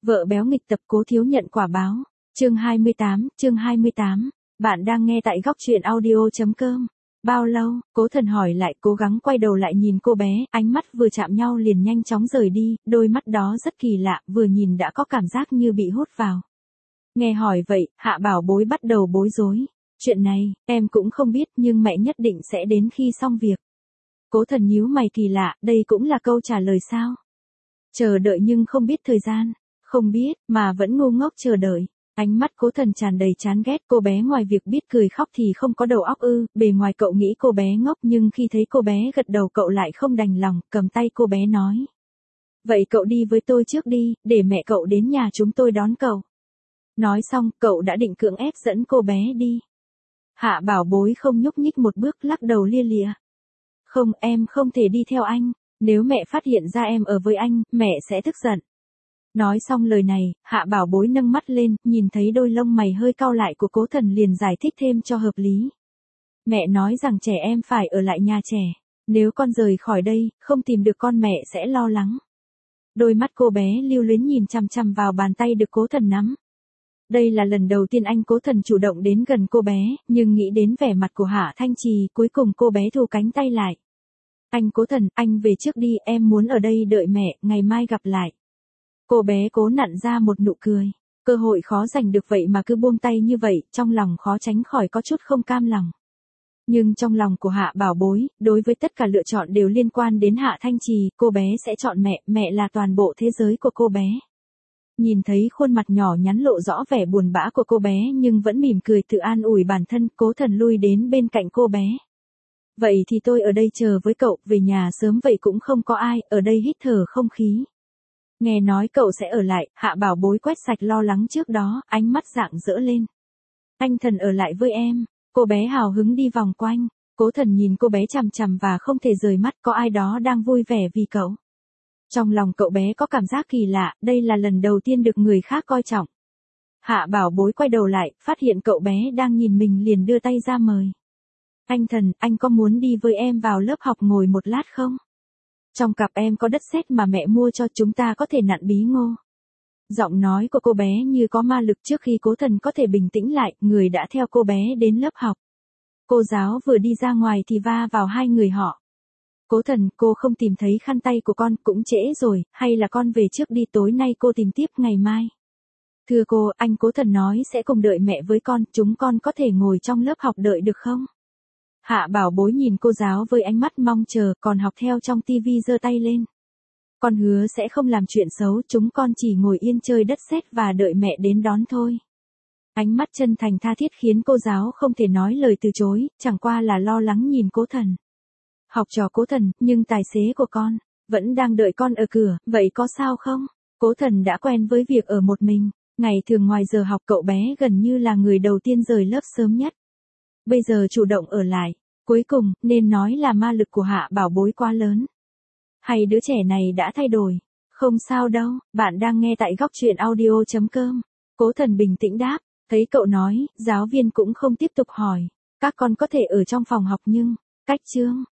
Vợ béo nghịch tập Cố Thiếu nhận quả báo. Chương 28. Bạn đang nghe tại góc truyện audio.com. Bao lâu? Cố Thần hỏi lại, cố gắng quay đầu lại nhìn cô bé, ánh mắt vừa chạm nhau liền nhanh chóng rời đi, đôi mắt đó rất kỳ lạ, vừa nhìn đã có cảm giác như bị hút vào. Nghe hỏi vậy, Hạ Bảo Bối bắt đầu bối rối. Chuyện này, em cũng không biết nhưng mẹ nhất định sẽ đến khi xong việc. Cố Thần nhíu mày kỳ lạ, đây cũng là câu trả lời sao? Chờ đợi nhưng không biết thời gian. Không biết, mà vẫn ngu ngốc chờ đợi. Ánh mắt Cố Thần tràn đầy chán ghét, cô bé ngoài việc biết cười khóc thì không có đầu óc ư? Bề ngoài cậu nghĩ cô bé ngốc nhưng khi thấy cô bé gật đầu cậu lại không đành lòng, cầm tay cô bé nói. Vậy cậu đi với tôi trước đi, để mẹ cậu đến nhà chúng tôi đón cậu. Nói xong, cậu đã định cưỡng ép dẫn cô bé đi. Hạ Bảo Bối không nhúc nhích một bước, lắc đầu lia lịa. Không, em không thể đi theo anh, nếu mẹ phát hiện ra em ở với anh, mẹ sẽ tức giận. Nói xong lời này, Hạ Bảo Bối nâng mắt lên, nhìn thấy đôi lông mày hơi cau lại của Cố Thần liền giải thích thêm cho hợp lý. Mẹ nói rằng trẻ em phải ở lại nhà trẻ. Nếu con rời khỏi đây, không tìm được con mẹ sẽ lo lắng. Đôi mắt cô bé lưu luyến nhìn chằm chằm vào bàn tay được Cố Thần nắm. Đây là lần đầu tiên anh Cố Thần chủ động đến gần cô bé, nhưng nghĩ đến vẻ mặt của Hạ Thanh Trì, cuối cùng cô bé thu cánh tay lại. Anh Cố Thần, anh về trước đi, em muốn ở đây đợi mẹ, ngày mai gặp lại. Cô bé cố nặn ra một nụ cười. Cơ hội khó giành được vậy mà cứ buông tay như vậy, trong lòng khó tránh khỏi có chút không cam lòng. Nhưng trong lòng của Hạ Bảo Bối, đối với tất cả lựa chọn đều liên quan đến Hạ Thanh Trì, cô bé sẽ chọn mẹ, mẹ là toàn bộ thế giới của cô bé. Nhìn thấy khuôn mặt nhỏ nhắn lộ rõ vẻ buồn bã của cô bé nhưng vẫn mỉm cười tự an ủi bản thân, Cố Thần lui đến bên cạnh cô bé. Vậy thì tôi ở đây chờ với cậu, về nhà sớm vậy cũng không có ai, ở đây hít thở không khí. Nghe nói cậu sẽ ở lại, Hạ Bảo Bối quét sạch lo lắng trước đó, ánh mắt rạng rỡ lên. Anh Thần ở lại với em. Cô bé hào hứng đi vòng quanh. Cố Thần nhìn cô bé chằm chằm và không thể rời mắt, có ai đó đang vui vẻ vì cậu. Trong lòng cậu bé có cảm giác kỳ lạ, đây là lần đầu tiên được người khác coi trọng. Hạ Bảo Bối quay đầu lại, phát hiện cậu bé đang nhìn mình liền đưa tay ra mời. Anh Thần, anh có muốn đi với em vào lớp học ngồi một lát không? Trong cặp em có đất sét mà mẹ mua cho, chúng ta có thể nặn bí ngô. Giọng nói của cô bé như có ma lực. Trước khi Cố Thần có thể bình tĩnh lại, người đã theo cô bé đến lớp học. Cô giáo vừa đi ra ngoài thì va vào hai người họ. Cố Thần, cô không tìm thấy khăn tay của con, cũng trễ rồi, hay là con về trước đi, tối nay cô tìm tiếp ngày mai. Thưa cô, anh Cố Thần nói sẽ cùng đợi mẹ với con, chúng con có thể ngồi trong lớp học đợi được không? Hạ Bảo Bối nhìn cô giáo với ánh mắt mong chờ, còn học theo trong tivi giơ tay lên. Con hứa sẽ không làm chuyện xấu, chúng con chỉ ngồi yên chơi đất sét và đợi mẹ đến đón thôi. Ánh mắt chân thành tha thiết khiến cô giáo không thể nói lời từ chối, chẳng qua là lo lắng nhìn Cố Thần. Học trò Cố Thần, nhưng tài xế của con vẫn đang đợi con ở cửa, vậy có sao không? Cố Thần đã quen với việc ở một mình, ngày thường ngoài giờ học cậu bé gần như là người đầu tiên rời lớp sớm nhất. Bây giờ chủ động ở lại, cuối cùng, nên nói là ma lực của Hạ Bảo Bối quá lớn. Hay đứa trẻ này đã thay đổi? Không sao đâu, bạn đang nghe tại góc truyện audio.com. Cố Thần bình tĩnh đáp, thấy cậu nói, giáo viên cũng không tiếp tục hỏi. Các con có thể ở trong phòng học nhưng, cách chương.